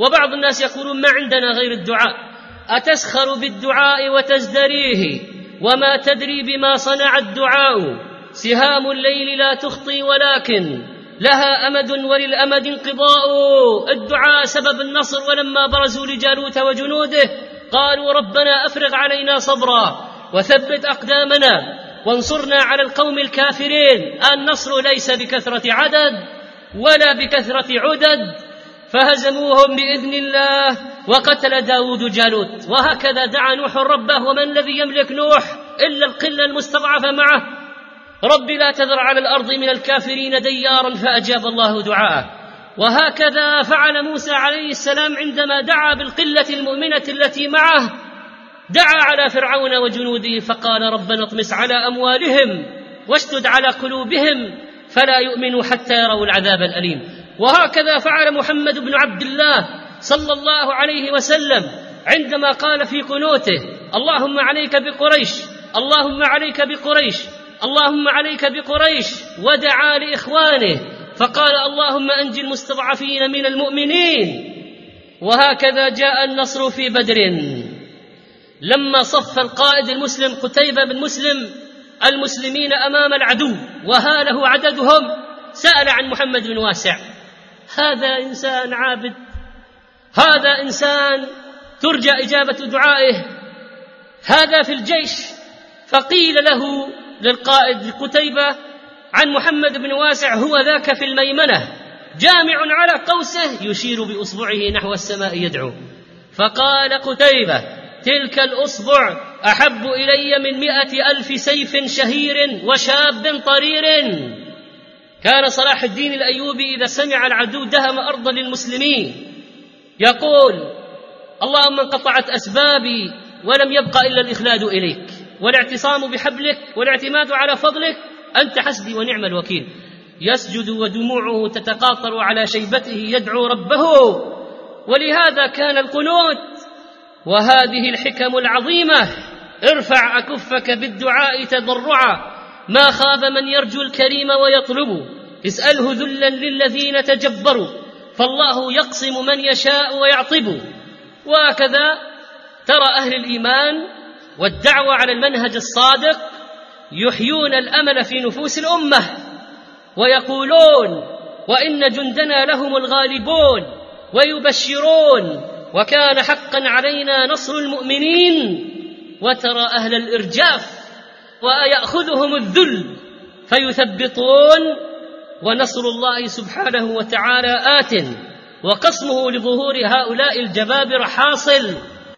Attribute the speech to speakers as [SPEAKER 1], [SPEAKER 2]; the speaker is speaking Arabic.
[SPEAKER 1] وبعض الناس يقولون: ما عندنا غير الدعاء، أتسخر بالدعاء وتزدريه وما تدري بما صنع الدعاء، سهام الليل لا تخطي ولكن لها أمد وللأمد انقضاء. الدعاء سبب النصر، ولما برزوا لجالوت وجنوده قالوا: ربنا أفرغ علينا صبرا وثبت أقدامنا وانصرنا على القوم الكافرين. النصر ليس بكثرة عدد ولا بكثرة عدد، فهزموهم بإذن الله وقتل داود جالوت. وهكذا دعا نوح ربه: ومن الذي يملك نوح إلا القلة المستضعفة معه، رب لا تذر على الأرض من الكافرين ديارا، فأجاب الله دعاءه. وهكذا فعل موسى عليه السلام عندما دعا بالقلة المؤمنة التي معه، دعا على فرعون وجنوده فقال: ربنا اطمس على أموالهم واشدد على قلوبهم فلا يؤمنوا حتى يروا العذاب الأليم. وهكذا فعل محمد بن عبد الله صلى الله عليه وسلم عندما قال في قنوته: اللهم عليك بقريش، اللهم عليك بقريش، اللهم عليك بقريش، ودعا لإخوانه فقال: اللهم أنج المستضعفين من المؤمنين. وهكذا جاء النصر في بدر لما صف القائد المسلم قتيبة بن مسلم المسلمين أمام العدو وهاله عددهم، سأل عن محمد بن واسع: هذا إنسان عابد، هذا إنسان ترجى إجابة دعائه، هذا في الجيش. فقيل له للقائد قتيبة عن محمد بن واسع: هو ذاك في الميمنة جامع على قوسه يشير بأصبعه نحو السماء يدعو. فقال قتيبة: تلك الأصبع أحب إلي من 100,000 سيف شهير وشاب طرير. كان صلاح الدين الأيوبي إذا سمع العدو دهم أرضا للمسلمين يقول: اللهم انقطعت أسبابي ولم يبق إلا الإخلاد إليك والاعتصام بحبلك والاعتماد على فضلك، أنت حسبي ونعم الوكيل. يسجد ودموعه تتقاطر على شيبته يدعو ربه. ولهذا كان القنوت وهذه الحكم العظيمة: ارفع أكفك بالدعاء تضرعا، ما خاب من يرجو الكريم ويطلب، اسأله ذلا للذين تجبروا، فالله يقسم من يشاء ويعطب. وهكذا ترى أهل الإيمان والدعوة على المنهج الصادق يحيون الأمل في نفوس الأمة ويقولون: وإن جندنا لهم الغالبون، ويبشرون: وكان حقا علينا نصر المؤمنين. وترى أهل الإرجاف ويأخذهم الذل فيثبطون، ونصر الله سبحانه وتعالى آت، وقسمه لظهور هؤلاء الجبابرة حاصل.